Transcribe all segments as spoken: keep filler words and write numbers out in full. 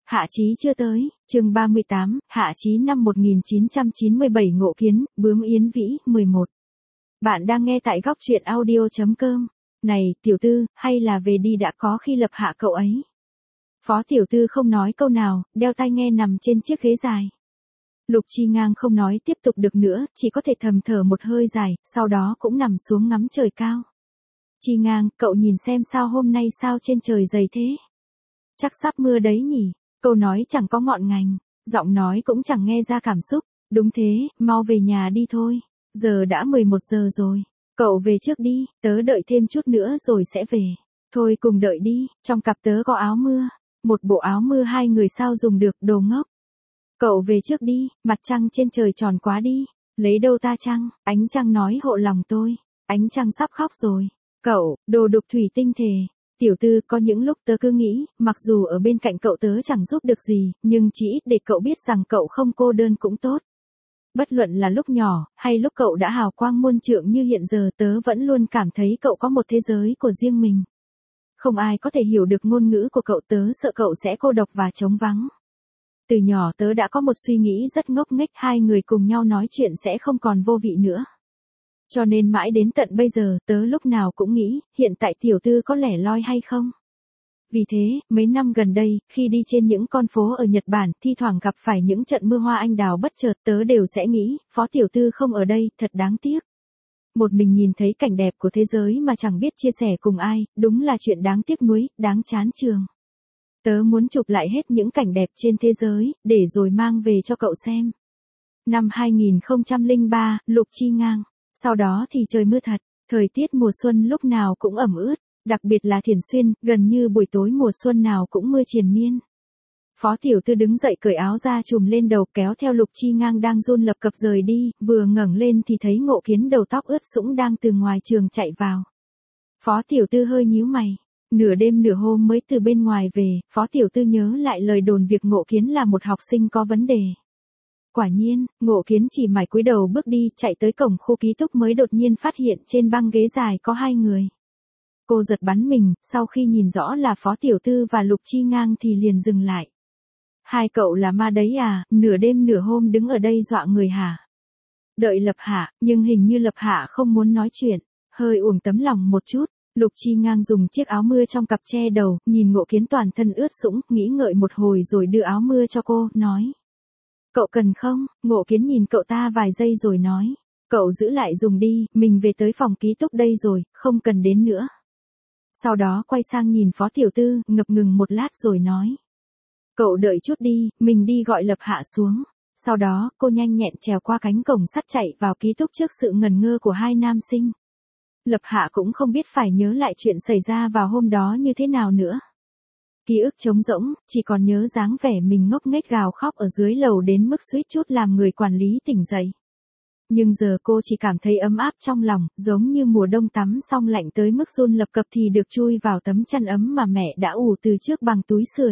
Hạ Chí chưa tới, chương ba mươi tám, Hạ Chí năm một nghìn chín trăm chín mươi bảy Ngộ Kiến, Bướm Yến Vĩ, mười một. Bạn đang nghe tại góc truyện audio chấm com. Này, tiểu tư, hay là về đi đã, có khi Lập Hạ cậu ấy. Phó tiểu tư không nói câu nào, đeo tai nghe nằm trên chiếc ghế dài. Lục Chi Ngang không nói tiếp tục được nữa, chỉ có thể thầm thở một hơi dài, sau đó cũng nằm xuống ngắm trời cao. Chi Ngang, cậu nhìn xem sao hôm nay sao trên trời dày thế? Chắc sắp mưa đấy nhỉ? Câu nói chẳng có ngọn ngành, giọng nói cũng chẳng nghe ra cảm xúc. Đúng thế, mau về nhà đi thôi. Giờ đã mười một giờ rồi. Cậu về trước đi, tớ đợi thêm chút nữa rồi sẽ về. Thôi cùng đợi đi, trong cặp tớ có áo mưa. Một bộ áo mưa hai người sao dùng được, đồ ngốc. Cậu về trước đi, mặt trăng trên trời tròn quá đi. Lấy đâu ta trăng, ánh trăng nói hộ lòng tôi. Ánh trăng sắp khóc rồi. Cậu, đồ đục thủy tinh thề. Tiểu tư, có những lúc tớ cứ nghĩ, mặc dù ở bên cạnh cậu tớ chẳng giúp được gì, nhưng chỉ ít để cậu biết rằng cậu không cô đơn cũng tốt. Bất luận là lúc nhỏ, hay lúc cậu đã hào quang muôn trượng như hiện giờ, tớ vẫn luôn cảm thấy cậu có một thế giới của riêng mình. Không ai có thể hiểu được ngôn ngữ của cậu, tớ sợ cậu sẽ cô độc và trống vắng. Từ nhỏ tớ đã có một suy nghĩ rất ngốc nghếch, hai người cùng nhau nói chuyện sẽ không còn vô vị nữa. Cho nên mãi đến tận bây giờ, tớ lúc nào cũng nghĩ, hiện tại tiểu tư có lẻ loi hay không? Vì thế, mấy năm gần đây, khi đi trên những con phố ở Nhật Bản, thi thoảng gặp phải những trận mưa hoa anh đào bất chợt, tớ đều sẽ nghĩ, Phó tiểu tư không ở đây, thật đáng tiếc. Một mình nhìn thấy cảnh đẹp của thế giới mà chẳng biết chia sẻ cùng ai, đúng là chuyện đáng tiếc nuối, đáng chán trường. Tớ muốn chụp lại hết những cảnh đẹp trên thế giới, để rồi mang về cho cậu xem. Năm hai nghìn không trăm lẻ ba, Lục Chi Ngang. Sau đó thì trời mưa thật, thời tiết mùa xuân lúc nào cũng ẩm ướt, đặc biệt là Thiền Xuyên, gần như buổi tối mùa xuân nào cũng mưa triền miên. Phó tiểu tư đứng dậy cởi áo ra trùm lên đầu, kéo theo Lục Chi Ngang đang run lập cập rời đi, vừa ngẩng lên thì thấy Ngộ Kiến đầu tóc ướt sũng đang từ ngoài trường chạy vào. Phó tiểu tư hơi nhíu mày, nửa đêm nửa hôm mới từ bên ngoài về, Phó tiểu tư nhớ lại lời đồn việc Ngộ Kiến là một học sinh có vấn đề. Quả nhiên, Ngộ Kiến chỉ mải cúi đầu bước đi, chạy tới cổng khu ký túc mới đột nhiên phát hiện trên băng ghế dài có hai người. Cô giật bắn mình, sau khi nhìn rõ là Phó tiểu tư và Lục Chi Ngang thì liền dừng lại. Hai cậu là ma đấy à, nửa đêm nửa hôm đứng ở đây dọa người hả? Đợi Lập Hạ, nhưng hình như Lập Hạ không muốn nói chuyện, hơi uổng tấm lòng một chút. Lục Chi Ngang dùng chiếc áo mưa trong cặp che đầu, nhìn Ngộ Kiến toàn thân ướt sũng, nghĩ ngợi một hồi rồi đưa áo mưa cho cô, nói. Cậu cần không? Ngộ Kiến nhìn cậu ta vài giây rồi nói. Cậu giữ lại dùng đi, mình về tới phòng ký túc đây rồi, không cần đến nữa. Sau đó quay sang nhìn Phó tiểu tư, ngập ngừng một lát rồi nói. Cậu đợi chút đi, mình đi gọi Lập Hạ xuống. Sau đó, cô nhanh nhẹn trèo qua cánh cổng sắt chạy vào ký túc trước sự ngần ngơ của hai nam sinh. Lập Hạ cũng không biết phải nhớ lại chuyện xảy ra vào hôm đó như thế nào nữa. Ký ức trống rỗng, chỉ còn nhớ dáng vẻ mình ngốc nghếch gào khóc ở dưới lầu đến mức suýt chút làm người quản lý tỉnh dậy. Nhưng giờ cô chỉ cảm thấy ấm áp trong lòng, giống như mùa đông tắm xong lạnh tới mức run lập cập thì được chui vào tấm chăn ấm mà mẹ đã ủ từ trước bằng túi sưởi.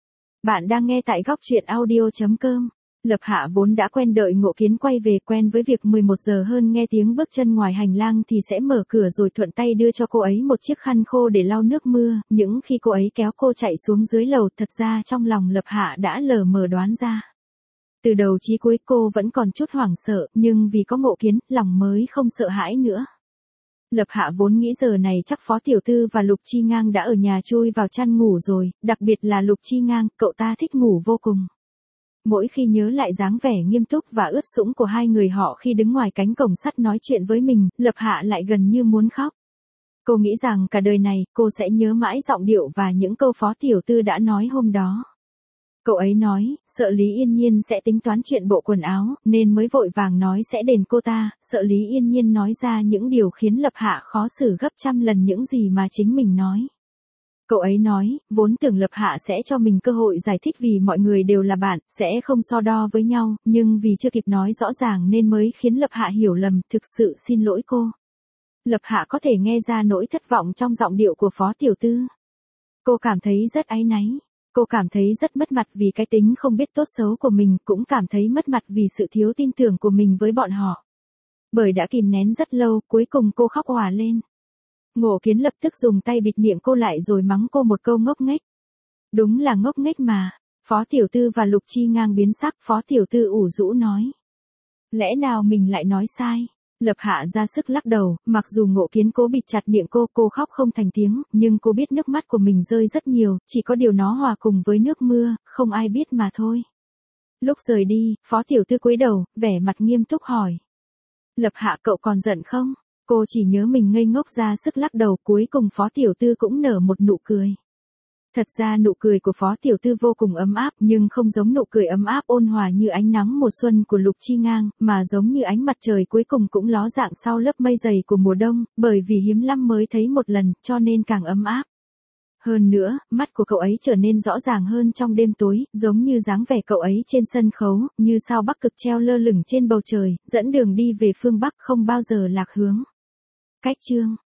Bạn đang nghe tại góc truyện audio chấm com. Lập Hạ vốn đã quen đợi Ngộ Kiến quay về, quen với việc mười một giờ hơn nghe tiếng bước chân ngoài hành lang thì sẽ mở cửa rồi thuận tay đưa cho cô ấy một chiếc khăn khô để lau nước mưa, những khi cô ấy kéo cô chạy xuống dưới lầu, thật ra trong lòng Lập Hạ đã lờ mờ đoán ra. Từ đầu chí cuối cô vẫn còn chút hoảng sợ, nhưng vì có Ngộ Kiến, lòng mới không sợ hãi nữa. Lập Hạ vốn nghĩ giờ này chắc Phó tiểu tư và Lục Chi Ngang đã ở nhà chui vào chăn ngủ rồi, đặc biệt là Lục Chi Ngang, cậu ta thích ngủ vô cùng. Mỗi khi nhớ lại dáng vẻ nghiêm túc và ướt sũng của hai người họ khi đứng ngoài cánh cổng sắt nói chuyện với mình, Lập Hạ lại gần như muốn khóc. Cô nghĩ rằng cả đời này, cô sẽ nhớ mãi giọng điệu và những câu Phó tiểu tư đã nói hôm đó. Cậu ấy nói, sợ Lý Yên Nhiên sẽ tính toán chuyện bộ quần áo, nên mới vội vàng nói sẽ đền cô ta, sợ Lý Yên Nhiên nói ra những điều khiến Lập Hạ khó xử gấp trăm lần những gì mà chính mình nói. Cậu ấy nói, vốn tưởng Lập Hạ sẽ cho mình cơ hội giải thích vì mọi người đều là bạn, sẽ không so đo với nhau, nhưng vì chưa kịp nói rõ ràng nên mới khiến Lập Hạ hiểu lầm, thực sự xin lỗi cô. Lập Hạ có thể nghe ra nỗi thất vọng trong giọng điệu của Phó tiểu tư. Cô cảm thấy rất áy náy. Cô cảm thấy rất mất mặt vì cái tính không biết tốt xấu của mình, cũng cảm thấy mất mặt vì sự thiếu tin tưởng của mình với bọn họ. Bởi đã kìm nén rất lâu, cuối cùng cô khóc òa lên. Ngộ Kiến lập tức dùng tay bịt miệng cô lại rồi mắng cô một câu ngốc nghếch. Đúng là ngốc nghếch mà, Phó tiểu tư và Lục Chi Ngang biến sắc, Phó tiểu tư ủ rũ nói. Lẽ nào mình lại nói sai? Lập Hạ ra sức lắc đầu, mặc dù Ngộ Kiến cố bịt chặt miệng cô, cô khóc không thành tiếng, nhưng cô biết nước mắt của mình rơi rất nhiều, chỉ có điều nó hòa cùng với nước mưa, không ai biết mà thôi. Lúc rời đi, Phó tiểu tư cúi đầu, vẻ mặt nghiêm túc hỏi. Lập Hạ, cậu còn giận không? Cô chỉ nhớ mình ngây ngốc ra sức lắc đầu, cuối cùng Phó tiểu tư cũng nở một nụ cười. Thật ra nụ cười của Phó tiểu tư vô cùng ấm áp, nhưng không giống nụ cười ấm áp ôn hòa như ánh nắng mùa xuân của Lục Chi Ngang, mà giống như ánh mặt trời cuối cùng cũng ló dạng sau lớp mây dày của mùa đông, bởi vì hiếm lắm mới thấy một lần, cho nên càng ấm áp. Hơn nữa, mắt của cậu ấy trở nên rõ ràng hơn trong đêm tối, giống như dáng vẻ cậu ấy trên sân khấu, như sao Bắc Cực treo lơ lửng trên bầu trời, dẫn đường đi về phương Bắc không bao giờ lạc hướng. Cách chương